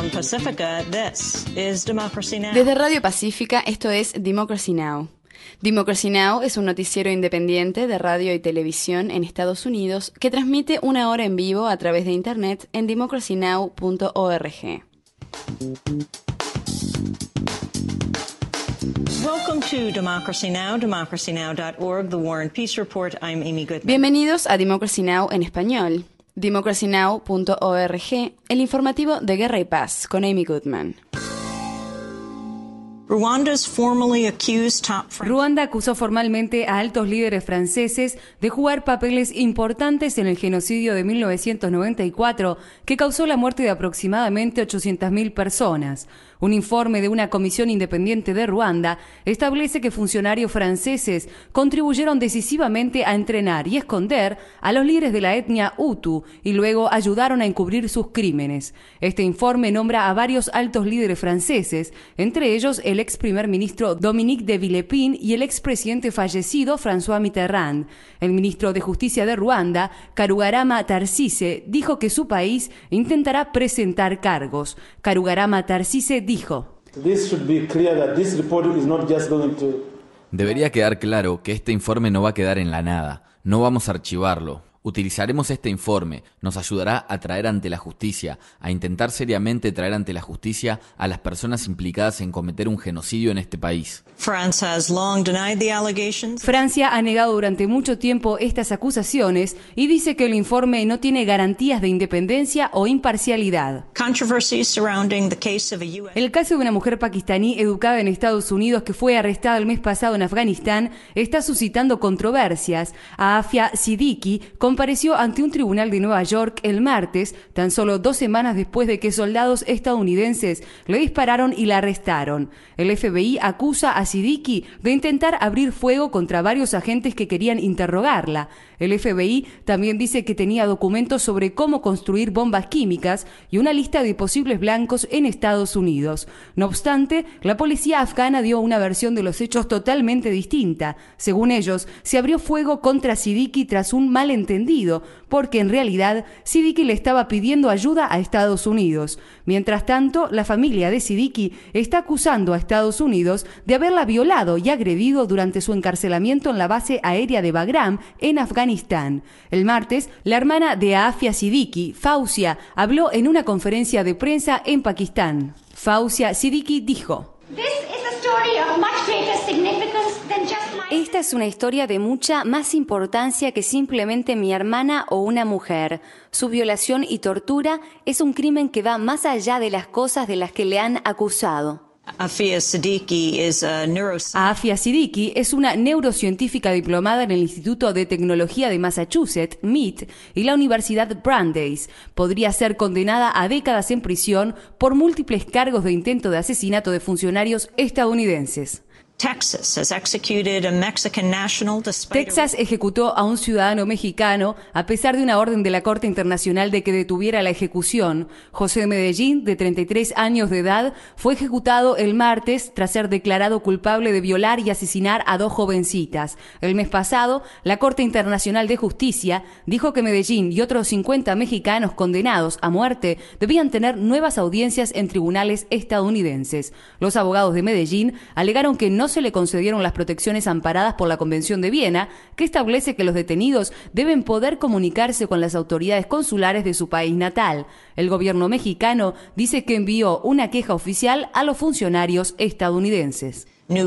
From Pacifica, this is Democracy Now! Desde Radio Pacífica, esto es Democracy Now! Democracy Now! Es un noticiero independiente de radio y televisión en Estados Unidos que transmite una hora en vivo a través de internet en democracynow.org. Welcome to Democracy Now!, democracynow.org, The War and Peace Report. I'm Amy Goodman. Bienvenidos a Democracy Now! En español. democracynow.org, el informativo de Guerra y Paz, con Amy Goodman. Ruanda acusó formalmente a altos líderes franceses de jugar papeles importantes en el genocidio de 1994, que causó la muerte de aproximadamente 800.000 personas. Un informe de una comisión independiente de Ruanda establece que funcionarios franceses contribuyeron decisivamente a entrenar y esconder a los líderes de la etnia Hutu y luego ayudaron a encubrir sus crímenes. Este informe nombra a varios altos líderes franceses, entre ellos el ex primer ministro Dominique de Villepin y el expresidente fallecido François Mitterrand. El ministro de Justicia de Ruanda, Karugarama Tarcisse, dijo que su país intentará presentar cargos. Karugarama Tarcisse dijo: Debería quedar claro que este informe no va a quedar en la nada. No vamos a archivarlo. Utilizaremos este informe, nos ayudará a traer ante la justicia, a intentar seriamente traer ante la justicia a las personas implicadas en cometer un genocidio en este país. Francia ha negado durante mucho tiempo estas acusaciones y dice que el informe no tiene garantías de independencia o imparcialidad. El caso de una mujer pakistaní educada en Estados Unidos que fue arrestada el mes pasado en Afganistán está suscitando controversias. Aafia Siddiqui compareció ante un tribunal de Nueva York el martes, tan solo 2 semanas después de que soldados estadounidenses le dispararon y la arrestaron. El FBI acusa a Siddiqui de intentar abrir fuego contra varios agentes que querían interrogarla. El FBI también dice que tenía documentos sobre cómo construir bombas químicas y una lista de posibles blancos en Estados Unidos. No obstante, la policía afgana dio una versión de los hechos totalmente distinta. Según ellos, se abrió fuego contra Siddiqui tras un malentendido, porque en realidad Siddiqui le estaba pidiendo ayuda a Estados Unidos. Mientras tanto, la familia de Siddiqui está acusando a Estados Unidos de haberla violado y agredido durante su encarcelamiento en la base aérea de Bagram, en Afganistán. El martes, la hermana de Aafia Siddiqui, Fauzia, habló en una conferencia de prensa en Pakistán. Fauzia Siddiqui dijo: Esta es una historia de mucha más importancia que simplemente mi hermana o una mujer. Su violación y tortura es un crimen que va más allá de las cosas de las que le han acusado. Aafia Siddiqui es una neurocientífica diplomada en el Instituto de Tecnología de Massachusetts, MIT, y la Universidad Brandeis. Podría ser condenada a décadas en prisión por múltiples cargos de intento de asesinato de funcionarios estadounidenses. Texas ejecutó a un ciudadano mexicano a pesar de una orden de la Corte Internacional de que detuviera la ejecución. José Medellín, de 33 años de edad, fue ejecutado el martes tras ser declarado culpable de violar y asesinar a 2 jovencitas. El mes pasado, la Corte Internacional de Justicia dijo que Medellín y otros 50 mexicanos condenados a muerte debían tener nuevas audiencias en tribunales estadounidenses. Los abogados de Medellín alegaron que no se le concedieron las protecciones amparadas por la Convención de Viena, que establece que los detenidos deben poder comunicarse con las autoridades consulares de su país natal. El gobierno mexicano dice que envió una queja oficial a los funcionarios estadounidenses.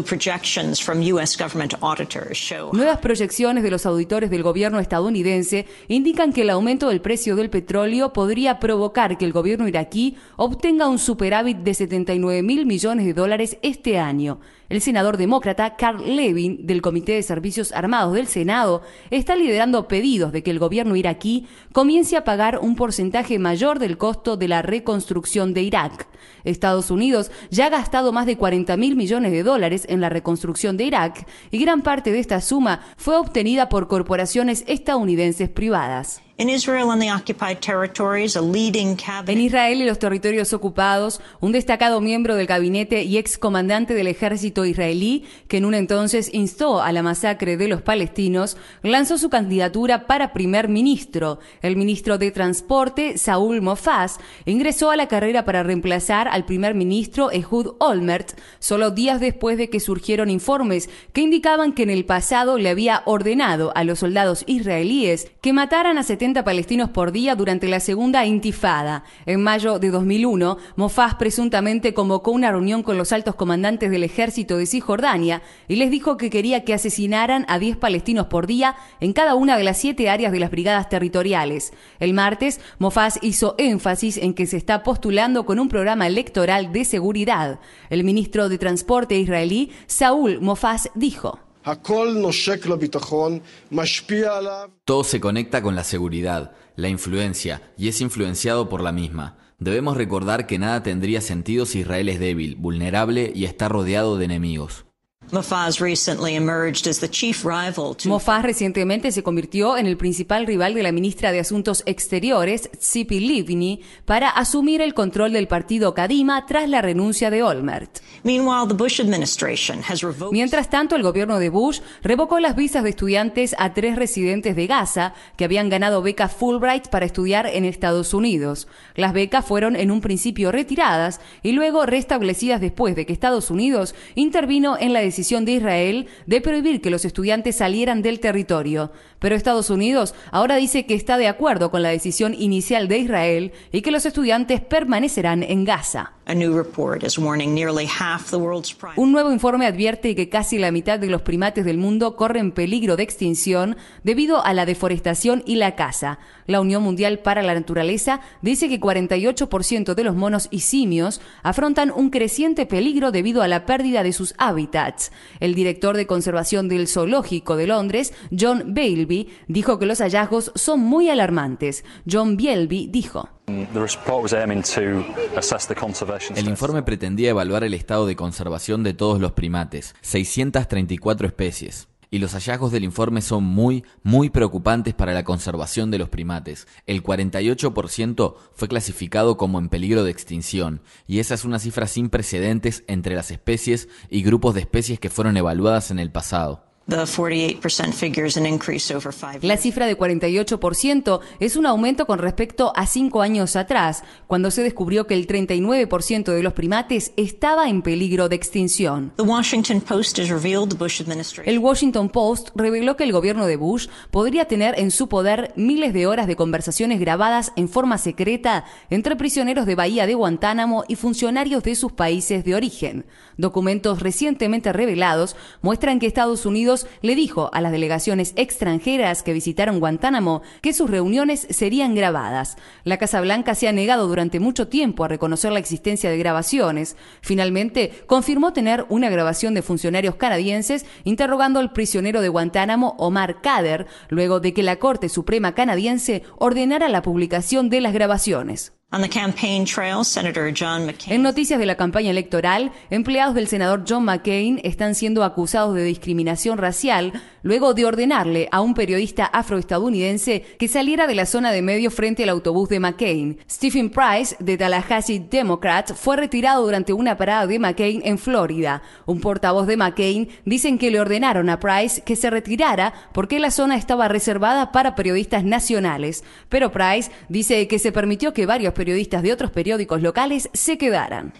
Nuevas proyecciones de los auditores del gobierno estadounidense indican que el aumento del precio del petróleo podría provocar que el gobierno iraquí obtenga un superávit de $79.000 millones este año. El senador demócrata Carl Levin, del Comité de Servicios Armados del Senado, está liderando pedidos de que el gobierno iraquí comience a pagar un porcentaje mayor del costo de la reconstrucción de Irak. Estados Unidos ya ha gastado más de $40.000 millones en la reconstrucción de Irak y gran parte de esta suma fue obtenida por corporaciones estadounidenses privadas. In Israel and the occupied territories, a leading En cabinet Israel y los territorios ocupados, un destacado miembro del gabinete y excomandante del ejército israelí, que en un entonces instó a la masacre de los palestinos, lanzó su candidatura para primer ministro. El ministro de Transporte, Saúl Mofaz, ingresó a la carrera para reemplazar al primer ministro Ehud Olmert, solo días después de que surgieron informes que indicaban que en el pasado le había ordenado a los soldados israelíes que mataran a 70 palestinos por día durante la segunda intifada. En mayo de 2001, Mofaz presuntamente convocó una reunión con los altos comandantes del ejército de Cisjordania y les dijo que quería que asesinaran a 10 palestinos por día en cada una de las 7 áreas de las brigadas territoriales. El martes, Mofaz hizo énfasis en que se está postulando con un programa electoral de seguridad. El ministro de Transporte israelí, Saúl Mofaz, dijo: Todo se conecta con la seguridad, la influencia, y es influenciado por la misma. Debemos recordar que nada tendría sentido si Israel es débil, vulnerable y está rodeado de enemigos. Mofaz recientemente se convirtió en el principal rival de la ministra de Asuntos Exteriores, Tzipi Livni, para asumir el control del partido Kadima tras la renuncia de Olmert. Mientras tanto, el gobierno de Bush revocó las visas de estudiantes a 3 residentes de Gaza que habían ganado becas Fulbright para estudiar en Estados Unidos. Las becas fueron en un principio retiradas y luego restablecidas después de que Estados Unidos intervino en la decisión de Israel de prohibir que los estudiantes salieran del territorio. Pero Estados Unidos ahora dice que está de acuerdo con la decisión inicial de Israel y que los estudiantes permanecerán en Gaza. Un nuevo informe advierte que casi la mitad de los primates del mundo corren peligro de extinción debido a la deforestación y la caza. La Unión Mundial para la Naturaleza dice que 48% de los monos y simios afrontan un creciente peligro debido a la pérdida de sus hábitats. El director de conservación del Zoológico de Londres, John Bailby, dijo que los hallazgos son muy alarmantes. John Bailby dijo: El informe pretendía evaluar el estado de conservación de todos los primates, 634 especies. Y los hallazgos del informe son muy preocupantes para la conservación de los primates. El 48% fue clasificado como en peligro de extinción, y esa es una cifra sin precedentes entre las especies y grupos de especies que fueron evaluadas en el pasado. La cifra de 48% es un aumento con respecto a 5 años atrás, cuando se descubrió que el 39% de los primates estaba en peligro de extinción. El Washington Post reveló que el gobierno de Bush podría tener en su poder miles de horas de conversaciones grabadas en forma secreta entre prisioneros de Bahía de Guantánamo y funcionarios de sus países de origen. Documentos recientemente revelados muestran que Estados Unidos le dijo a las delegaciones extranjeras que visitaron Guantánamo que sus reuniones serían grabadas. La Casa Blanca se ha negado durante mucho tiempo a reconocer la existencia de grabaciones. Finalmente, confirmó tener una grabación de funcionarios canadienses interrogando al prisionero de Guantánamo, Omar Khadr, luego de que la Corte Suprema canadiense ordenara la publicación de las grabaciones. En noticias de la campaña electoral, empleados del senador John McCain están siendo acusados de discriminación racial luego de ordenarle a un periodista afroestadounidense que saliera de la zona de medio frente al autobús de McCain. Stephen Price, de Tallahassee Democrat, fue retirado durante una parada de McCain en Florida. Un portavoz de McCain dicen que le ordenaron a Price que se retirara porque la zona estaba reservada para periodistas nacionales. Pero Price dice que se permitió que varios periodistas de otros periódicos locales se quedaran.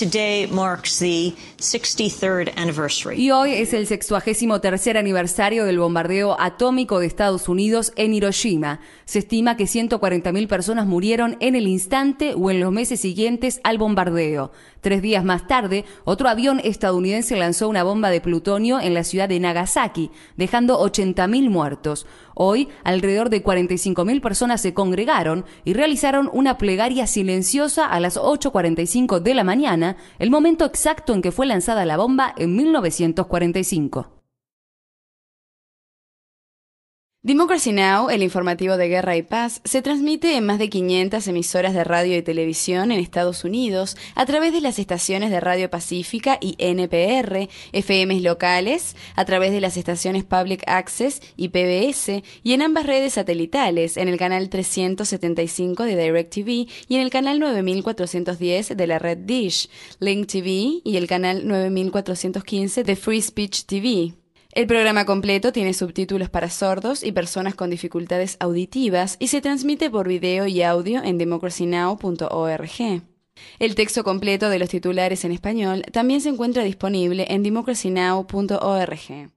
Y hoy es el 63º aniversario del bombardeo atómico de Estados Unidos en Hiroshima. Se estima que 140.000 personas murieron en el instante o en los meses siguientes al bombardeo. 3 días más tarde, otro avión estadounidense lanzó una bomba de plutonio en la ciudad de Nagasaki, dejando 80.000 muertos. Hoy, alrededor de 45.000 personas se congregaron y realizaron una plegaria silenciosa a las 8:45 de la mañana, el momento exacto en que fue lanzada la bomba en 1945. Democracy Now!, el informativo de guerra y paz, se transmite en más de 500 emisoras de radio y televisión en Estados Unidos a través de las estaciones de Radio Pacífica y NPR, FMs locales, a través de las estaciones Public Access y PBS, y en ambas redes satelitales, en el canal 375 de DirecTV y en el canal 9410 de la red Dish, Link TV y el canal 9415 de Free Speech TV. El programa completo tiene subtítulos para sordos y personas con dificultades auditivas y se transmite por video y audio en democracynow.org. El texto completo de los titulares en español también se encuentra disponible en democracynow.org.